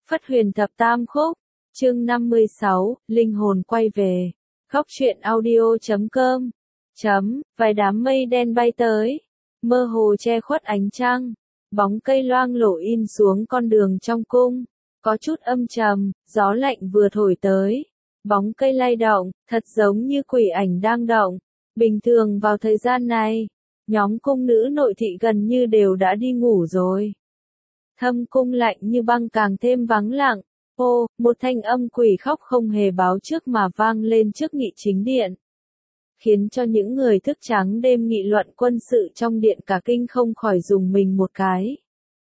Phất Huyền Thập Tam Khúc, chương 56, Linh hồn quay về. Góc truyện audio.com. Vài đám mây đen bay tới, mơ hồ che khuất ánh trăng, bóng cây loang lổ in xuống con đường trong cung, có chút âm trầm, gió lạnh vừa thổi tới, bóng cây lay động, thật giống như quỷ ảnh đang động. Bình thường vào thời gian này, nhóm cung nữ nội thị gần như đều đã đi ngủ rồi. Thâm cung lạnh như băng càng thêm vắng lặng. Ô, một thanh âm quỷ khóc không hề báo trước mà vang lên trước nghị chính điện, khiến cho những người thức trắng đêm nghị luận quân sự trong điện cả kinh không khỏi dùng mình một cái.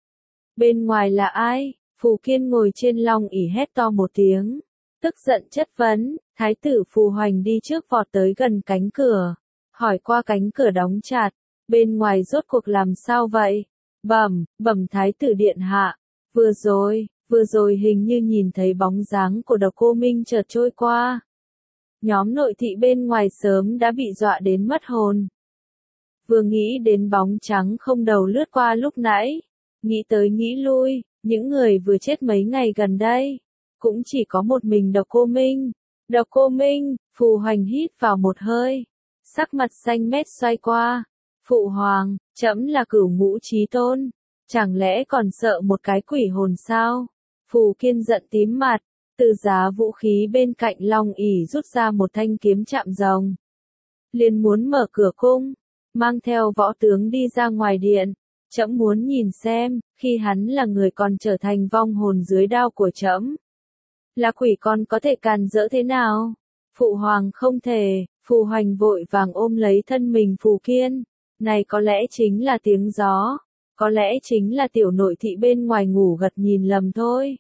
Bên ngoài là ai? Phù Kiên ngồi trên long ỷ hét to một tiếng, tức giận chất vấn. Thái tử Phù Hoành đi trước vọt tới gần cánh cửa, hỏi qua cánh cửa đóng chặt, bên ngoài rốt cuộc làm sao vậy? Bẩm thái tử điện hạ, vừa rồi hình như nhìn thấy bóng dáng của Độc Cô Minh chợt trôi qua. Nhóm nội thị bên ngoài sớm đã bị dọa đến mất hồn. Vừa nghĩ đến bóng trắng không đầu lướt qua lúc nãy, nghĩ tới nghĩ lui, những người vừa chết mấy ngày gần đây, cũng chỉ có một mình Độc Cô Minh. Độc Cô Minh, Phù Hoành hít vào một hơi, sắc mặt xanh mét xoay qua. Phụ hoàng, trẫm là Cửu Ngũ Chí Tôn, chẳng lẽ còn sợ một cái quỷ hồn sao? Phù Kiên giận tím mặt, từ giá vũ khí bên cạnh long ỷ rút ra một thanh kiếm chạm rồng. Liền muốn mở cửa cung, mang theo võ tướng đi ra ngoài điện. Trẫm muốn nhìn xem, khi hắn là người còn trở thành vong hồn dưới đao của trẫm, là quỷ còn có thể càn rỡ thế nào? Phụ hoàng không thể. Phù Hoành vội vàng ôm lấy thân mình Phù Kiên. Này có lẽ chính là tiếng gió, có lẽ chính là tiểu nội thị bên ngoài ngủ gật nhìn lầm thôi.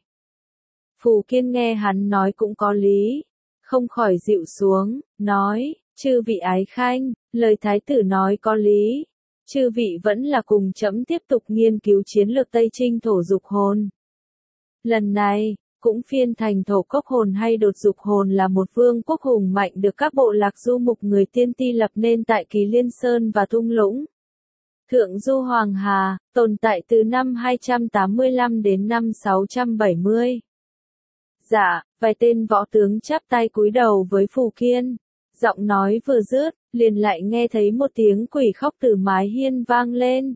Phù Kiên nghe hắn nói cũng có lý, không khỏi dịu xuống, nói, chư vị ái khanh, lời thái tử nói có lý, chư vị vẫn là cùng trẫm tiếp tục nghiên cứu chiến lược Tây Trinh thổ dục hồn. Lần này, cũng phiên thành thổ cốc hồn hay đột dục hồn là một vương quốc hùng mạnh được các bộ lạc du mục người tiên ti lập nên tại Kỳ Liên Sơn và Thung Lũng. Thượng du Hoàng Hà, tồn tại từ năm 285 đến năm 670. Dạ, vài tên võ tướng chắp tay cúi đầu với Phù Kiên. Giọng nói vừa dứt, liền lại nghe thấy một tiếng quỷ khóc từ mái hiên vang lên.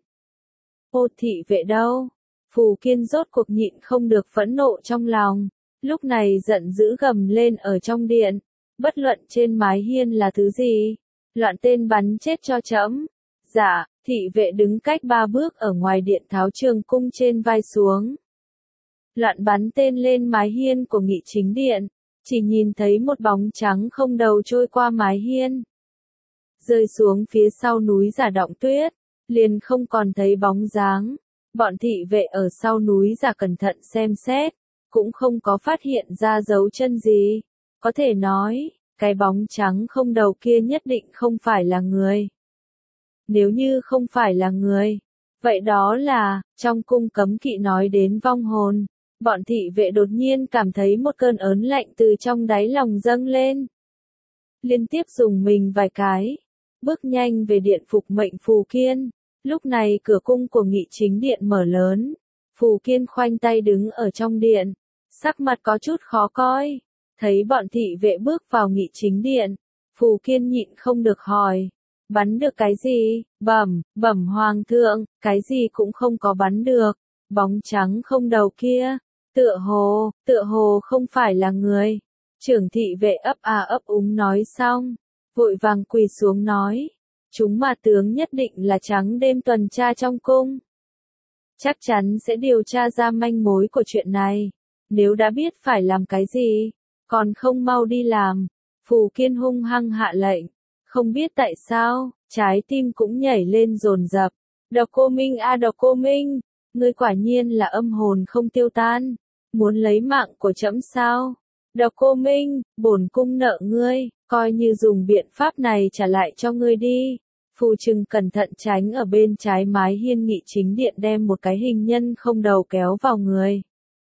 Ô thị vệ đâu? Phù Kiên rốt cuộc nhịn không được phẫn nộ trong lòng, lúc này giận dữ gầm lên ở trong điện, bất luận trên mái hiên là thứ gì, loạn tên bắn chết cho trẫm. Dạ, thị vệ đứng cách 3 bước ở ngoài điện tháo trường cung trên vai xuống. Loạn bắn tên lên mái hiên của nghị chính điện, chỉ nhìn thấy một bóng trắng không đầu trôi qua mái hiên, rơi xuống phía sau núi Giả Động Tuyết, liền không còn thấy bóng dáng. Bọn thị vệ ở sau núi Giả cẩn thận xem xét, cũng không có phát hiện ra dấu chân gì. Có thể nói, cái bóng trắng không đầu kia nhất định không phải là người. Nếu như không phải là người, vậy đó là, trong cung cấm kỵ nói đến vong hồn, bọn thị vệ đột nhiên cảm thấy một cơn ớn lạnh từ trong đáy lòng dâng lên. Liên tiếp dùng mình vài cái, bước nhanh về điện phục mệnh Phù Kiên. Lúc này cửa cung của nghị chính điện mở lớn, Phù Kiên khoanh tay đứng ở trong điện, sắc mặt có chút khó coi, thấy bọn thị vệ bước vào nghị chính điện, Phù Kiên nhịn không được hỏi, bắn được cái gì? Bẩm hoàng thượng, cái gì cũng không có bắn được, bóng trắng không đầu kia, tựa hồ không phải là người. Trưởng thị vệ ấp úng nói xong, vội vàng quỳ xuống nói. Chúng mà tướng nhất định là trắng đêm tuần tra trong cung. Chắc chắn sẽ điều tra ra manh mối của chuyện này. Nếu đã biết phải làm cái gì, còn không mau đi làm. Phù Kiên hung hăng hạ lệnh. Không biết tại sao, trái tim cũng nhảy lên dồn dập. Độc Cô Minh a Độc Cô Minh, ngươi quả nhiên là âm hồn không tiêu tan. Muốn lấy mạng của trẫm sao? Độc Cô Minh, bổn cung nợ ngươi, coi như dùng biện pháp này trả lại cho ngươi đi. Phù Trừng cẩn thận tránh ở bên trái mái hiên nghị chính điện đem một cái hình nhân không đầu kéo vào người.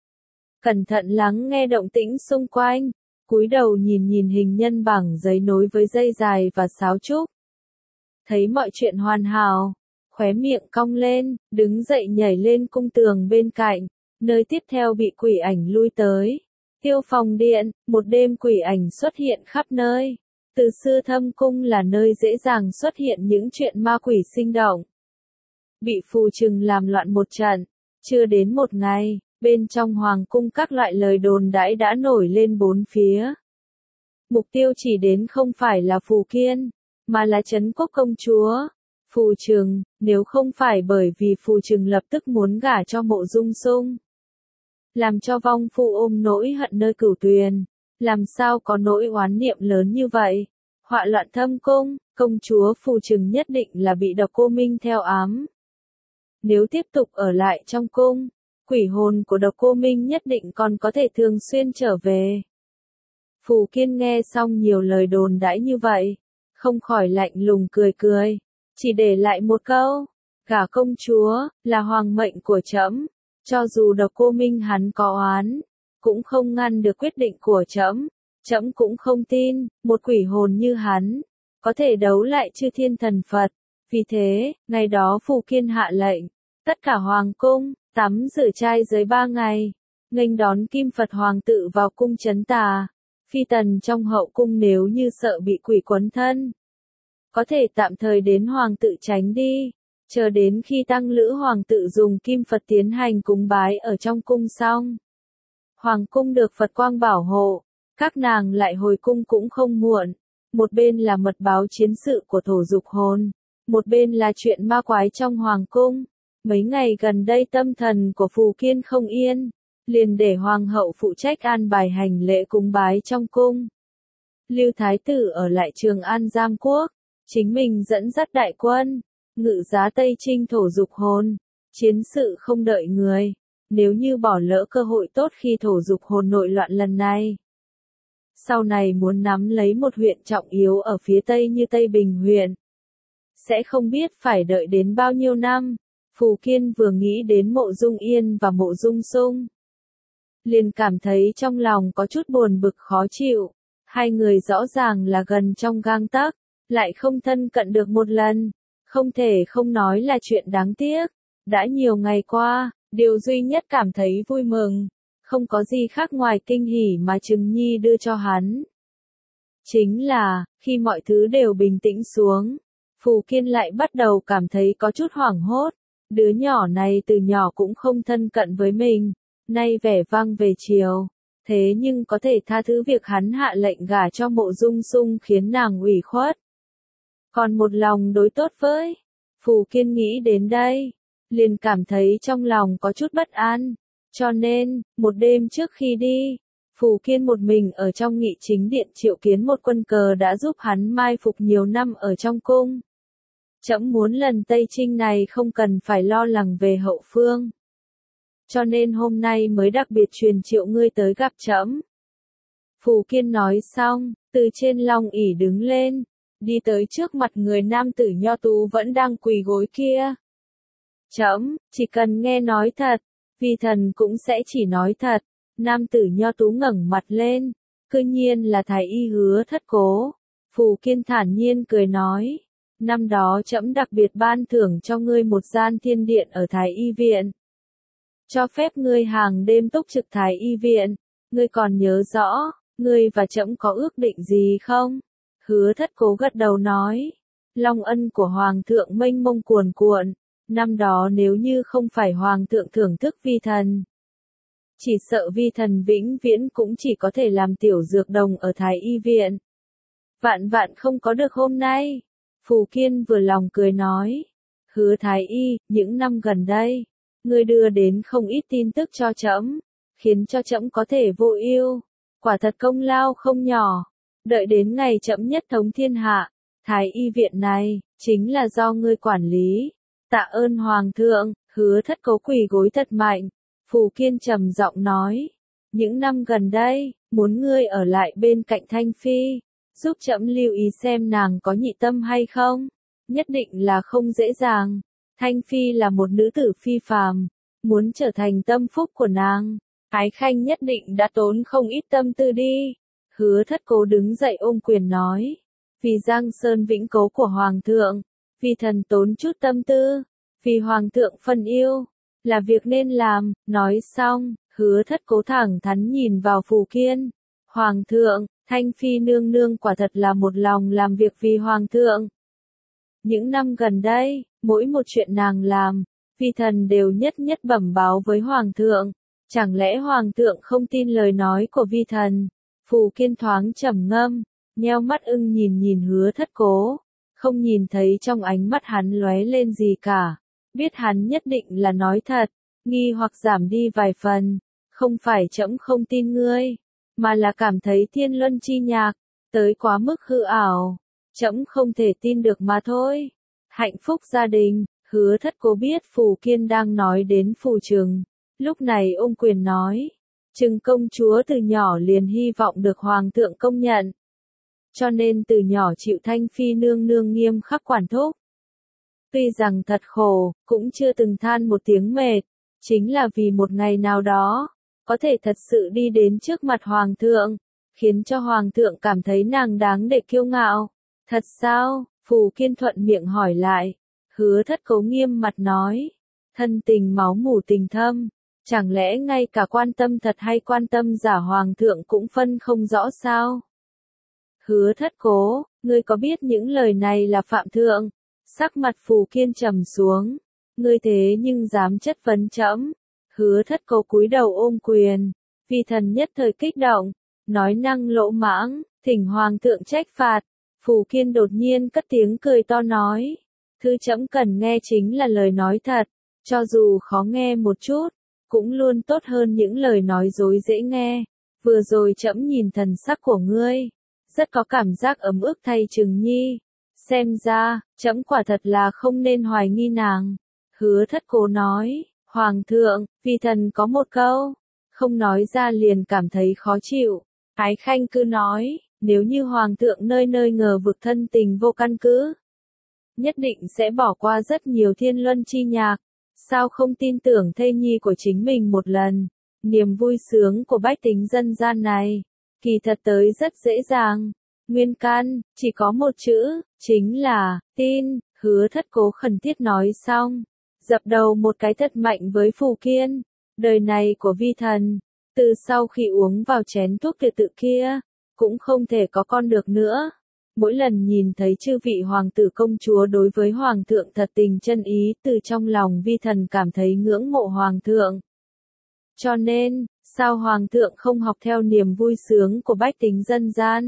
Cẩn thận lắng nghe động tĩnh xung quanh, cúi đầu nhìn hình nhân bằng giấy nối với dây dài và sáo trúc. Thấy mọi chuyện hoàn hảo, khóe miệng cong lên, đứng dậy nhảy lên cung tường bên cạnh, Nơi tiếp theo bị quỷ ảnh lui tới. Tiêu Phong Điện, một đêm quỷ ảnh xuất hiện khắp nơi. Từ xưa Thâm Cung là nơi dễ dàng xuất hiện những chuyện ma quỷ sinh động. Bị phù trừng làm loạn một trận, chưa đến một ngày, bên trong hoàng cung các loại lời đồn đãi đã nổi lên bốn phía. Mục tiêu chỉ đến không phải là Phù Kiên, mà là Trấn Quốc công chúa. Phù Trừng, nếu không phải bởi vì Phù Trừng lập tức muốn gả cho Mộ Dung Sung, làm cho vong phu ôm nỗi hận nơi cửu tuyền, làm sao có nỗi oán niệm lớn như vậy. Họa loạn Thâm Cung, công chúa Phù Trừng nhất định là bị Độc Cô Minh theo ám. Nếu tiếp tục ở lại trong cung, quỷ hồn của Độc Cô Minh nhất định còn có thể thường xuyên trở về. Phù Kiên nghe xong nhiều lời đồn đãi như vậy, không khỏi lạnh lùng cười cười, chỉ để lại một câu, gả công chúa, là hoàng mệnh của trẫm, cho dù Độc Cô Minh hắn có oán, cũng không ngăn được quyết định của trẫm, trẫm cũng không tin, một quỷ hồn như hắn, có thể đấu lại chư thiên thần Phật, vì thế, ngày đó Phù Kiên hạ lệnh, tất cả hoàng cung, tắm rửa trai giới 3 ngày, nghênh đón Kim Phật Hoàng tự vào cung trấn tà. Phi tần trong hậu cung nếu như sợ bị quỷ quấn thân, có thể tạm thời đến hoàng tự tránh đi, chờ đến khi tăng lữ hoàng tự dùng kim Phật tiến hành cúng bái ở trong cung xong. Hoàng cung được Phật quang bảo hộ, các nàng lại hồi cung cũng không muộn, một bên là mật báo chiến sự của thổ dục hồn, một bên là chuyện ma quái trong hoàng cung. Mấy ngày gần đây tâm thần của Phù Kiên không yên, liền để hoàng hậu phụ trách an bài hành lễ cúng bái trong cung. Lưu Thái tử ở lại Trường An Giang Quốc, chính mình dẫn dắt đại quân, ngự giá Tây Trinh thổ dục hồn, chiến sự không đợi người, nếu như bỏ lỡ cơ hội tốt khi thổ dục hồn nội loạn lần này. Sau này muốn nắm lấy một huyện trọng yếu ở phía Tây như Tây Bình huyện, sẽ không biết phải đợi đến bao nhiêu năm. Phù Kiên vừa nghĩ đến Mộ Dung Yên và Mộ Dung Sung, liền cảm thấy trong lòng có chút buồn bực khó chịu. Hai người rõ ràng là gần trong gang tấc, lại không thân cận được một lần, không thể không nói là chuyện đáng tiếc. Đã nhiều ngày qua, điều duy nhất cảm thấy vui mừng, không có gì khác ngoài kinh hỉ mà Trừng Nhi đưa cho hắn. Chính là, khi mọi thứ đều bình tĩnh xuống, Phù Kiên lại bắt đầu cảm thấy có chút hoảng hốt. Đứa nhỏ này từ nhỏ cũng không thân cận với mình, nay vẻ vang về chiều, thế nhưng có thể tha thứ việc hắn hạ lệnh gả cho Mộ Dung Sung khiến nàng ủy khuất. Còn một lòng đối tốt với Phù Kiên nghĩ đến đây, liền cảm thấy trong lòng có chút bất an, cho nên, một đêm trước khi đi, Phù Kiên một mình ở trong Nghị Chính Điện triệu kiến một quân cờ đã giúp hắn mai phục nhiều năm ở trong cung. Trẫm muốn lần Tây Trinh này không cần phải lo lắng về hậu phương, cho nên hôm nay mới đặc biệt truyền triệu ngươi tới gặp trẫm. Phù Kiên nói xong, từ trên long ỷ đứng lên, đi tới trước mặt người nam tử nho tú vẫn đang quỳ gối kia. Trẫm, chỉ cần nghe nói thật, vi thần cũng sẽ chỉ nói thật. Nam tử nho tú ngẩng mặt lên, cư nhiên là Thái Y Hứa Thất Cố. Phù Kiên thản nhiên cười nói, năm đó trẫm đặc biệt ban thưởng cho ngươi một gian thiên điện ở Thái Y viện, cho phép ngươi hàng đêm túc trực Thái Y viện. Ngươi còn nhớ rõ, ngươi và trẫm có ước định gì không? Hứa Thất Cố gật đầu nói, long ân của hoàng thượng mênh mông cuồn cuộn, năm đó nếu như không phải hoàng thượng thưởng thức vi thần, chỉ sợ vi thần vĩnh viễn cũng chỉ có thể làm tiểu dược đồng ở Thái Y viện. Vạn vạn không có được hôm nay. Phù Kiên vừa lòng cười nói, Hứa Thái Y, những năm gần đây, ngươi đưa đến không ít tin tức cho trẫm, khiến cho trẫm có thể vô ưu, quả thật công lao không nhỏ. Đợi đến ngày trẫm nhất thống thiên hạ, Thái Y viện này chính là do ngươi quản lý. Tạ ơn hoàng thượng. Hứa Thất Cố quỳ gối thật mạnh. Phù Kiên trầm giọng nói, những năm gần đây, muốn ngươi ở lại bên cạnh Thanh Phi, giúp trẫm lưu ý xem nàng có nhị tâm hay không, nhất định là không dễ dàng. Thanh Phi là một nữ tử phi phàm, muốn trở thành tâm phúc của nàng, Ái Khanh nhất định đã tốn không ít tâm tư đi. Hứa Thất Cố đứng dậy ôm quyền nói, vì Giang Sơn vĩnh cố của hoàng thượng, vì thần tốn chút tâm tư, vì hoàng thượng phân yêu, là việc nên làm. Nói xong, Hứa Thất Cố thẳng thắn nhìn vào Phù Kiên. Hoàng thượng, Thanh Phi nương nương quả thật là một lòng làm việc vì Hoàng thượng. Những năm gần đây, mỗi một chuyện nàng làm, vi thần đều nhất nhất bẩm báo với Hoàng thượng. Chẳng lẽ Hoàng thượng không tin lời nói của vi thần? Phù Kiên thoáng trầm ngâm, nheo mắt ưng nhìn nhìn Hứa Thất Cố, không nhìn thấy trong ánh mắt hắn lóe lên gì cả. Biết hắn nhất định là nói thật, nghi hoặc giảm đi vài phần. Không phải trẫm không tin ngươi, mà là cảm thấy Thiên Luân chi nhạc tới quá mức hư ảo, trẫm không thể tin được mà thôi. Hạnh phúc gia đình. Hứa Thất Cố biết Phù Kiên đang nói đến Phù Trừng, lúc này ôm quyền nói, Trừng công chúa từ nhỏ liền hy vọng được Hoàng thượng công nhận, cho nên từ nhỏ chịu Thanh Phi nương nương nghiêm khắc quản thúc. Tuy rằng thật khổ, cũng chưa từng than một tiếng mệt, chính là vì một ngày nào đó, có thể thật sự đi đến trước mặt Hoàng thượng, khiến cho Hoàng thượng cảm thấy nàng đáng để kiêu ngạo. Thật sao? Phù Kiên thuận miệng hỏi lại. Hứa Thất Cố nghiêm mặt nói, thân tình máu mủ tình thâm, chẳng lẽ ngay cả quan tâm thật hay quan tâm giả Hoàng thượng cũng phân không rõ sao? Hứa Thất Cố, ngươi có biết những lời này là phạm thượng? Sắc mặt Phù Kiên trầm xuống, ngươi thế nhưng dám chất vấn trẫm? Hứa Thất Cố cúi đầu ôm quyền, vì thần nhất thời kích động, nói năng lỗ mãng, thỉnh Hoàng thượng trách phạt. Phù Kiên đột nhiên cất tiếng cười to nói, thứ trẫm cần nghe chính là lời nói thật, cho dù khó nghe một chút, cũng luôn tốt hơn những lời nói dối dễ nghe. Vừa rồi trẫm nhìn thần sắc của ngươi, rất có cảm giác ấm ức thay Trừng Nhi, xem ra, trẫm quả thật là không nên hoài nghi nàng. Hứa Thất Cố nói, Hoàng thượng, vì thần có một câu, không nói ra liền cảm thấy khó chịu. Ái Khanh cứ nói, nếu như Hoàng thượng nơi nơi ngờ vực thân tình vô căn cứ, nhất định sẽ bỏ qua rất nhiều Thiên Luân chi nhạc. Sao không tin tưởng thê nhi của chính mình một lần? Niềm vui sướng của bách tính dân gian này, kỳ thật tới rất dễ dàng. Nguyên căn, chỉ có một chữ, chính là, tin. Hứa Thất Cố khẩn thiết nói xong, dập đầu một cái thật mạnh với Phù Kiên. Đời này của vi thần, từ sau khi uống vào chén thuốc tuyệt tự kia, cũng không thể có con được nữa. Mỗi lần nhìn thấy chư vị hoàng tử công chúa đối với Hoàng thượng thật tình chân ý, từ trong lòng vi thần cảm thấy ngưỡng mộ Hoàng thượng. Cho nên, sao Hoàng thượng không học theo niềm vui sướng của bách tính dân gian?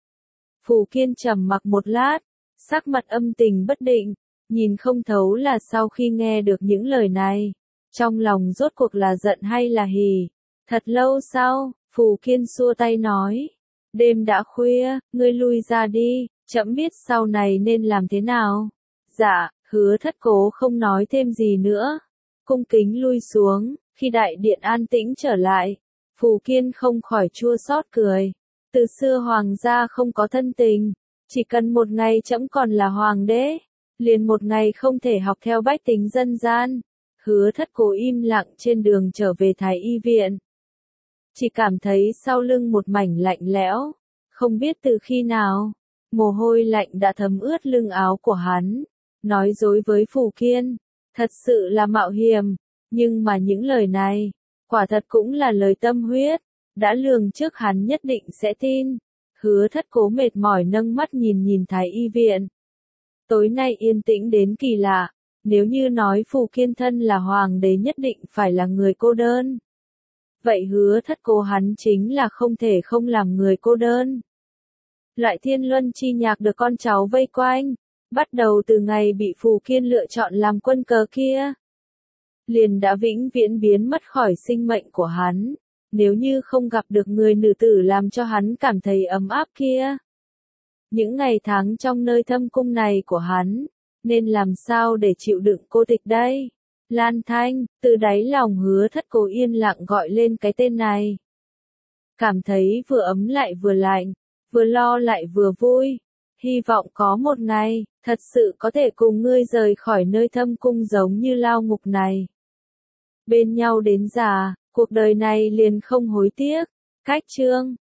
Phù Kiên trầm mặc một lát, sắc mặt âm tình bất định, nhìn không thấu là sau khi nghe được những lời này, trong lòng rốt cuộc là giận hay là hỉ. Thật lâu sau, Phù Kiên xua tay nói, đêm đã khuya, ngươi lui ra đi, trẫm biết sau này nên làm thế nào. Dạ. Hứa Thất Cố không nói thêm gì nữa, cung kính lui xuống. Khi đại điện an tĩnh trở lại, Phù Kiên không khỏi chua xót cười. Từ xưa hoàng gia không có thân tình, chỉ cần một ngày trẫm còn là hoàng đế, liền một ngày không thể học theo bách tính dân gian. Hứa Thất Cố im lặng trên đường trở về Thái Y viện, chỉ cảm thấy sau lưng một mảnh lạnh lẽo, không biết từ khi nào, mồ hôi lạnh đã thấm ướt lưng áo của hắn. Nói dối với Phù Kiên, thật sự là mạo hiểm, nhưng mà những lời này, quả thật cũng là lời tâm huyết, đã lường trước hắn nhất định sẽ tin. Hứa Thất Cố mệt mỏi nâng mắt nhìn nhìn Thái Y viện. Tối nay yên tĩnh đến kỳ lạ, nếu như nói Phù Kiên thân là hoàng đế nhất định phải là người cô đơn. Vậy Hứa Thất Cố hắn chính là không thể không làm người cô đơn. Loại Thiên Luân chi nhạc được con cháu vây quanh, bắt đầu từ ngày bị Phù Kiên lựa chọn làm quân cờ kia, liền đã vĩnh viễn biến mất khỏi sinh mệnh của hắn. Nếu như không gặp được người nữ tử làm cho hắn cảm thấy ấm áp kia, những ngày tháng trong nơi thâm cung này của hắn, nên làm sao để chịu đựng cô tịch đây? Lan Thanh, từ đáy lòng Hứa Thất Cố yên lặng gọi lên cái tên này. Cảm thấy vừa ấm lại vừa lạnh, vừa lo lại vừa vui. Hy vọng có một ngày, thật sự có thể cùng ngươi rời khỏi nơi thâm cung giống như lao ngục này. Bên nhau đến già, cuộc đời này liền không hối tiếc. Cách chương